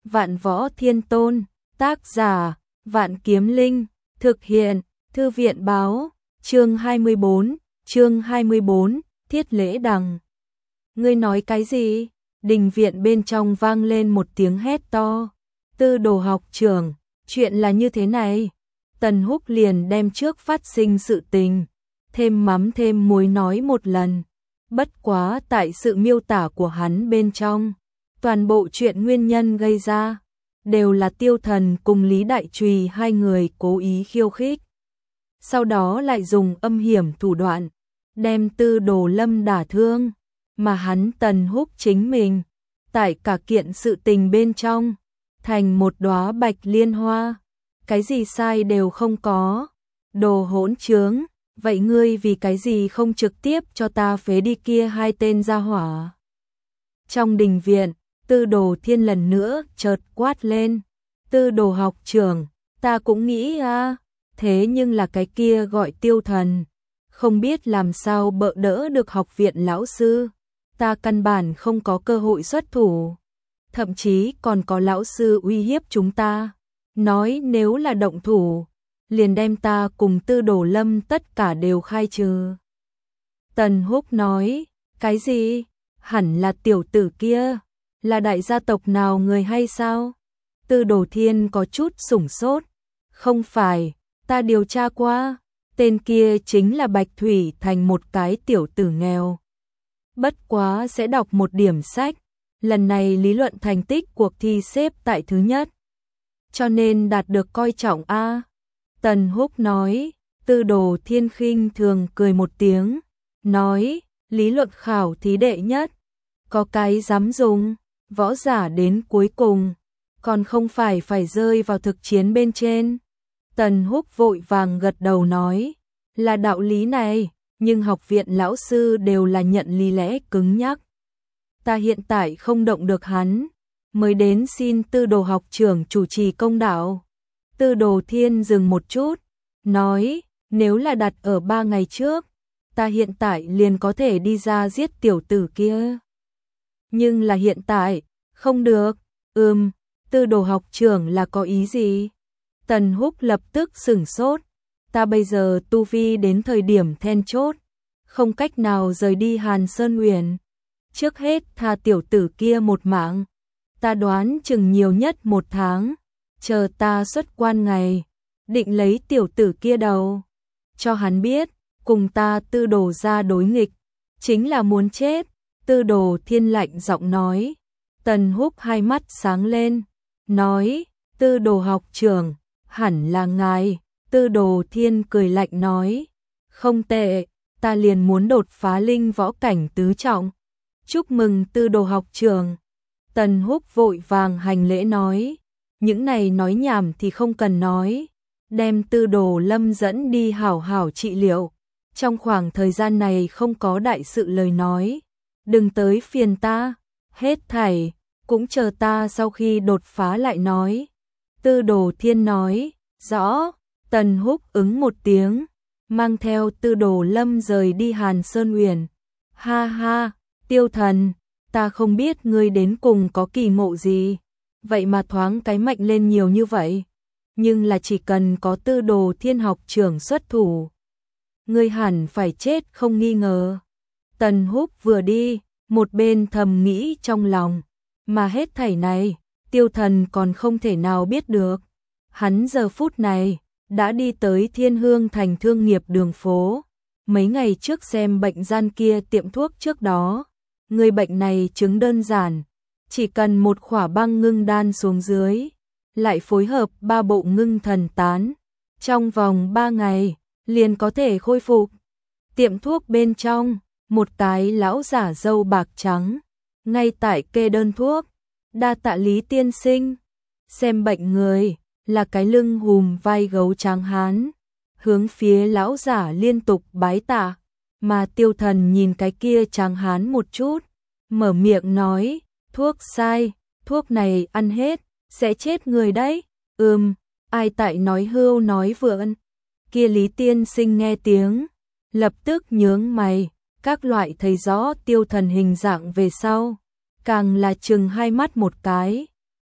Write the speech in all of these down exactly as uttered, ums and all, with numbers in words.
Vạn Võ Thiên Tôn, tác giả, Vạn Kiếm Linh, thực hiện, Thư viện báo, chương hai mươi bốn, chương hai mươi bốn, Thiết Lễ Đằng. Ngươi nói cái gì? Đình viện bên trong vang lên một tiếng hét to. Tư Đồ học trưởng, chuyện là như thế này. Tần Húc liền đem trước phát sinh sự tình, thêm mắm thêm muối nói một lần. Bất quá tại sự miêu tả của hắn bên trong, toàn bộ chuyện nguyên nhân gây ra đều là Tiêu Thần cùng Lý Đại Trùy hai người cố ý khiêu khích. Sau đó lại dùng âm hiểm thủ đoạn, đem Tư Đồ Lâm đả thương, mà hắn Tần Húc chính mình, tại cả kiện sự tình bên trong, thành một đóa bạch liên hoa, cái gì sai đều không có. Đồ hỗn trướng, vậy ngươi vì cái gì không trực tiếp cho ta phế đi kia hai tên gia hỏa? Trong đình viện, Tư Đồ Thiên lần nữa chợt quát lên. Tư Đồ học trưởng, ta cũng nghĩ a, thế nhưng là cái kia gọi Tiêu Thần, không biết làm sao bợ đỡ được học viện lão sư, ta căn bản không có cơ hội xuất thủ. Thậm chí còn có lão sư uy hiếp chúng ta, nói nếu là động thủ, liền đem ta cùng Tư Đồ Lâm tất cả đều khai trừ. Tần Húc nói, cái gì? Hẳn là tiểu tử kia, là đại gia tộc nào người hay sao? Tư Đồ Thiên có chút sửng sốt, không phải, ta điều tra qua, tên kia chính là Bạch Thủy Thành một cái tiểu tử nghèo. Bất quá sẽ đọc một điểm sách, lần này lý luận thành tích cuộc thi xếp tại thứ nhất, cho nên đạt được coi trọng a. Tần Húc nói. Tư Đồ Thiên khinh thường cười một tiếng, nói, lý luận khảo thí đệ nhất, có cái dám dùng, võ giả đến cuối cùng, còn không phải phải rơi vào thực chiến bên trên. Tần Húc vội vàng gật đầu nói, là đạo lý này, nhưng học viện lão sư đều là nhận lý lẽ cứng nhắc. Ta hiện tại không động được hắn, mới đến xin Tư Đồ học trưởng chủ trì công đạo. Tư Đồ Thiên dừng một chút, nói, nếu là đặt ở ba ngày trước, ta hiện tại liền có thể đi ra giết tiểu tử kia. Nhưng là hiện tại, không được. Ừm, Tư Đồ học trưởng là có ý gì? Tần Húc lập tức sửng sốt, ta bây giờ tu vi đến thời điểm then chốt, không cách nào rời đi Hàn Sơn Uyển. Trước hết tha tiểu tử kia một mạng, ta đoán chừng nhiều nhất một tháng, chờ ta xuất quan ngày, định lấy tiểu tử kia đầu, cho hắn biết, cùng ta Tư Đồ ra đối nghịch, chính là muốn chết. Tư Đồ Thiên lạnh giọng nói. Tần Húc hai mắt sáng lên, nói, Tư Đồ học trưởng, hẳn là ngài. Tư Đồ Thiên cười lạnh nói, không tệ, ta liền muốn đột phá linh võ cảnh tứ trọng. Chúc mừng Tư Đồ học trưởng. Tần Húc vội vàng hành lễ nói, những này nói nhảm thì không cần nói, đem Tư Đồ Lâm dẫn đi hảo hảo trị liệu. Trong khoảng thời gian này không có đại sự lời nói, đừng tới phiền ta, hết thảy, cũng chờ ta sau khi đột phá lại nói. Tư Đồ Thiên nói, rõ. Tần Húc ứng một tiếng, mang theo Tư Đồ Lâm rời đi Hàn Sơn Uyển. Ha ha, Tiêu Thần, ta không biết ngươi đến cùng có kỳ ngộ gì, vậy mà thoáng cái mạnh lên nhiều như vậy, nhưng là chỉ cần có Tư Đồ Thiên học trưởng xuất thủ, ngươi hẳn phải chết không nghi ngờ. Tần Húc vừa đi, một bên thầm nghĩ trong lòng, mà hết thảy này, Tiêu Thần còn không thể nào biết được. Hắn giờ phút này đã đi tới Thiên Hương thành thương nghiệp đường phố, mấy ngày trước xem bệnh gian kia tiệm thuốc trước đó, người bệnh này chứng đơn giản, chỉ cần một khỏa băng ngưng đan xuống dưới, lại phối hợp ba bộ ngưng thần tán, trong vòng ba ngày liền có thể khôi phục. Tiệm thuốc bên trong, một cái lão giả râu bạc trắng, ngay tại kê đơn thuốc, đa tạ Lý tiên sinh. Xem bệnh người là cái lưng hùm vai gấu trắng hán, hướng phía lão giả liên tục bái tạ, mà Tiêu Thần nhìn cái kia trắng hán một chút, mở miệng nói, thuốc sai, thuốc này ăn hết, sẽ chết người đấy. Ừm, ai tại nói hưu nói vượn. Kia Lý tiên sinh nghe tiếng, lập tức nhướng mày, các loại thấy rõ Tiêu Thần hình dạng về sau, càng là chừng hai mắt một cái,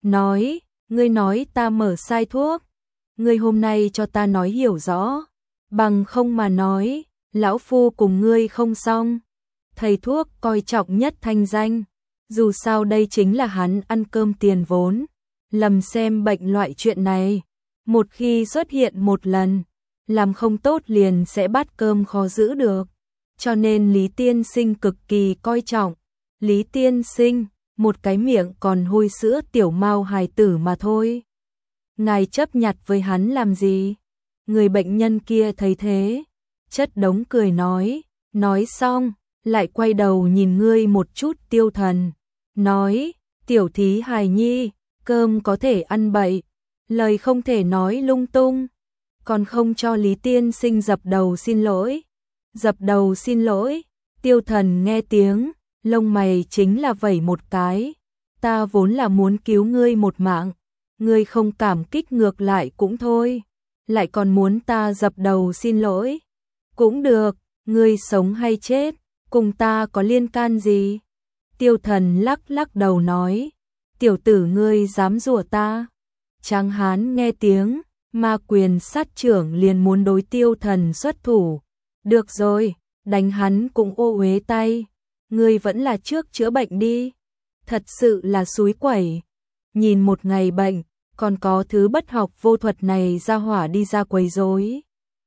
nói, ngươi nói ta mở sai thuốc, ngươi hôm nay cho ta nói hiểu rõ, bằng không mà nói, lão phu cùng ngươi không xong. Thầy thuốc coi trọng nhất thanh danh, dù sao đây chính là hắn ăn cơm tiền vốn, lầm xem bệnh loại chuyện này, một khi xuất hiện một lần, làm không tốt liền sẽ bắt cơm khó giữ được, cho nên Lý Tiên Sinh cực kỳ coi trọng. Lý Tiên Sinh, một cái miệng còn hôi sữa tiểu mao hài tử mà thôi. Ngài chấp nhặt với hắn làm gì? Người bệnh nhân kia thấy thế, chất đống cười nói, nói xong, lại quay đầu nhìn ngươi một chút Tiêu Thần, nói, tiểu thí hài nhi, cơm có thể ăn bậy, lời không thể nói lung tung, còn không cho Lý Tiên Sinh dập đầu xin lỗi. Dập đầu xin lỗi, Tiêu Thần nghe tiếng, lông mày chính là vẩy một cái, ta vốn là muốn cứu ngươi một mạng, ngươi không cảm kích ngược lại cũng thôi, lại còn muốn ta dập đầu xin lỗi. Cũng được, ngươi sống hay chết, cùng ta có liên can gì? Tiêu Thần lắc lắc đầu nói, tiểu tử ngươi dám rủa ta. Tráng hán nghe tiếng, ma quyền sát trưởng liền muốn đối Tiêu Thần xuất thủ. Được rồi, đánh hắn cũng ô uế tay, ngươi vẫn là trước chữa bệnh đi. Thật sự là xúi quẩy, nhìn một ngày bệnh, còn có thứ bất học vô thuật này ra hỏa đi ra quấy rối.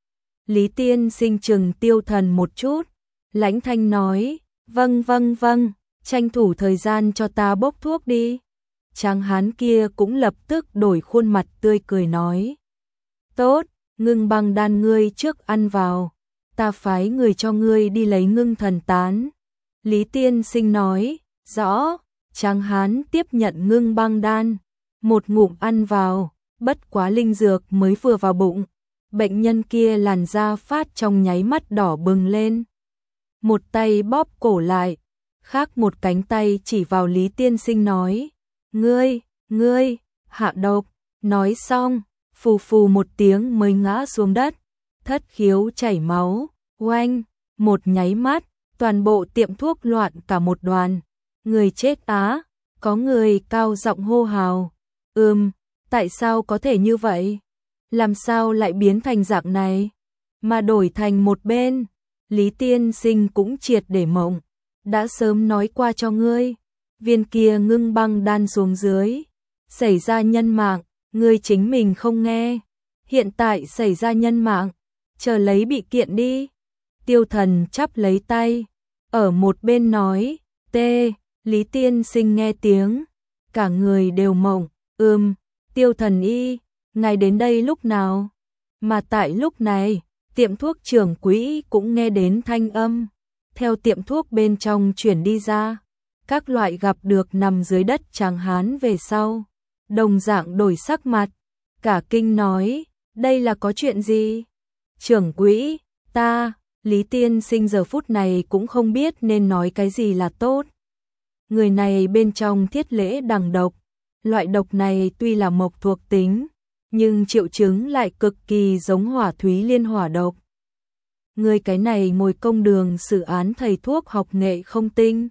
Lý Tiên Sinh chừng Tiêu Thần một chút, lãnh thanh nói, vâng vâng vâng, tranh thủ thời gian cho ta bốc thuốc đi. Tráng hán kia cũng lập tức đổi khuôn mặt tươi cười nói, tốt, ngưng băng đan ngươi trước ăn vào, ta phái người cho ngươi đi lấy ngưng thần tán. Lý Tiên Sinh nói, rõ. Tráng hán tiếp nhận ngưng băng đan, một ngụm ăn vào, bất quá linh dược mới vừa vào bụng, bệnh nhân kia làn da phát trong nháy mắt đỏ bừng lên. Một tay bóp cổ lại, khác một cánh tay chỉ vào Lý Tiên Sinh nói, ngươi, ngươi, hạ độc. Nói xong, phù phù một tiếng mới ngã xuống đất, thất khiếu chảy máu, oanh, một nháy mắt, toàn bộ tiệm thuốc loạn cả một đoàn. Người chết á, có người cao giọng hô hào, ừm, tại sao có thể như vậy? Làm sao lại biến thành dạng này? Mà đổi thành một bên, Lý Tiên Sinh cũng triệt để mộng, đã sớm nói qua cho ngươi, viên kia ngưng băng đan xuống dưới, xảy ra nhân mạng, ngươi chính mình không nghe, hiện tại xảy ra nhân mạng, chờ lấy bị kiện đi. Tiêu Thần chắp lấy tay, ở một bên nói, tê. Lý Tiên Sinh nghe tiếng, cả người đều mộng, ừm, Tiêu Thần y, ngài đến đây lúc nào? Mà tại lúc này, tiệm thuốc trưởng quỹ cũng nghe đến thanh âm, theo tiệm thuốc bên trong chuyển đi ra, các loại gặp được nằm dưới đất tráng hán về sau, đồng dạng đổi sắc mặt, cả kinh nói, đây là có chuyện gì? Trưởng quỹ, ta, Lý Tiên Sinh giờ phút này cũng không biết nên nói cái gì là tốt. Người này bên trong thiết lễ đằng độc, loại độc này tuy là mộc thuộc tính, nhưng triệu chứng lại cực kỳ giống hỏa thúy liên hỏa độc. Người cái này ngồi công đường xử án thầy thuốc học nghệ không tinh,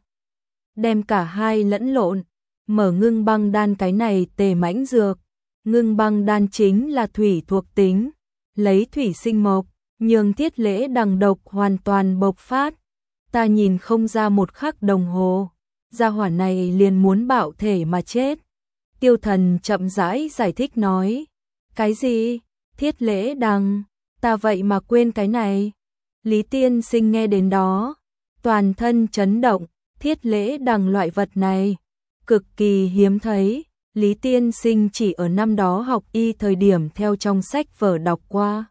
đem cả hai lẫn lộn, mở ngưng băng đan cái này tề mãnh dược. Ngưng băng đan chính là thủy thuộc tính, lấy thủy sinh mộc, nhường thiết lễ đằng độc hoàn toàn bộc phát. Ta nhìn không ra một khắc đồng hồ, gia hỏa này liền muốn bạo thể mà chết. Tiêu Thần chậm rãi giải thích nói, cái gì? Thiết lễ đằng, ta vậy mà quên cái này. Lý Tiên Sinh nghe đến đó, toàn thân chấn động, thiết lễ đằng loại vật này, cực kỳ hiếm thấy. Lý Tiên Sinh chỉ ở năm đó học y thời điểm theo trong sách vở đọc qua,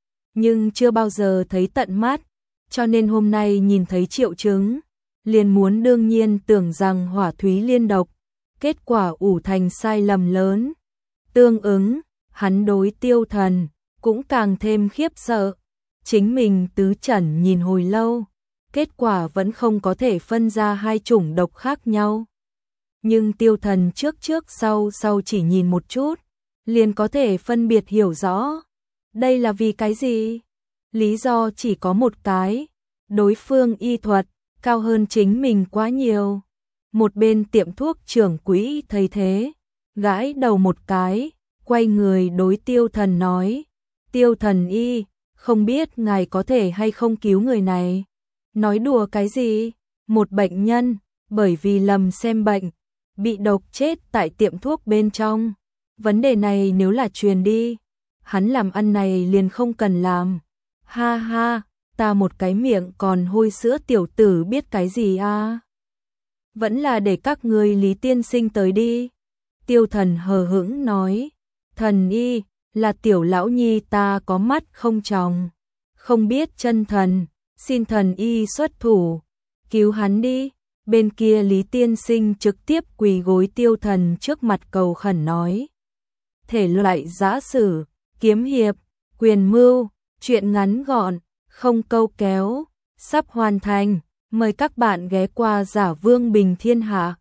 nhưng chưa bao giờ thấy tận mắt, cho nên hôm nay nhìn thấy triệu chứng, liền muốn đương nhiên tưởng rằng hỏa thúy liên độc, kết quả ủ thành sai lầm lớn. Tương ứng, hắn đối Tiêu Thần cũng càng thêm khiếp sợ, chính mình tứ chẩn nhìn hồi lâu, kết quả vẫn không có thể phân ra hai chủng độc khác nhau. Nhưng Tiêu Thần trước trước sau sau chỉ nhìn một chút, liền có thể phân biệt hiểu rõ. Đây là vì cái gì? Lý do chỉ có một cái, đối phương y thuật cao hơn chính mình quá nhiều. Một bên tiệm thuốc trưởng quỹ thấy thế, gãi đầu một cái, quay người đối Tiêu Thần nói, Tiêu Thần y, không biết ngài có thể hay không cứu người này. Nói đùa cái gì? Một bệnh nhân, bởi vì lầm xem bệnh, bị độc chết tại tiệm thuốc bên trong. Vấn đề này nếu là truyền đi, hắn làm ăn này liền không cần làm. Ha ha, ta một cái miệng còn hôi sữa tiểu tử biết cái gì à? Vẫn là để các ngươi Lý tiên sinh tới đi. Tiêu Thần hờ hững nói, thần y, là tiểu lão nhi ta có mắt không tròng, không biết chân thần, xin thần y xuất thủ, cứu hắn đi. Bên kia Lý tiên sinh trực tiếp quỳ gối Tiêu Thần trước mặt cầu khẩn nói, thể loại giã sử, kiếm hiệp, quyền mưu, chuyện ngắn gọn, không câu kéo, sắp hoàn thành, mời các bạn ghé qua Giả Vương Bình Thiên Hạ.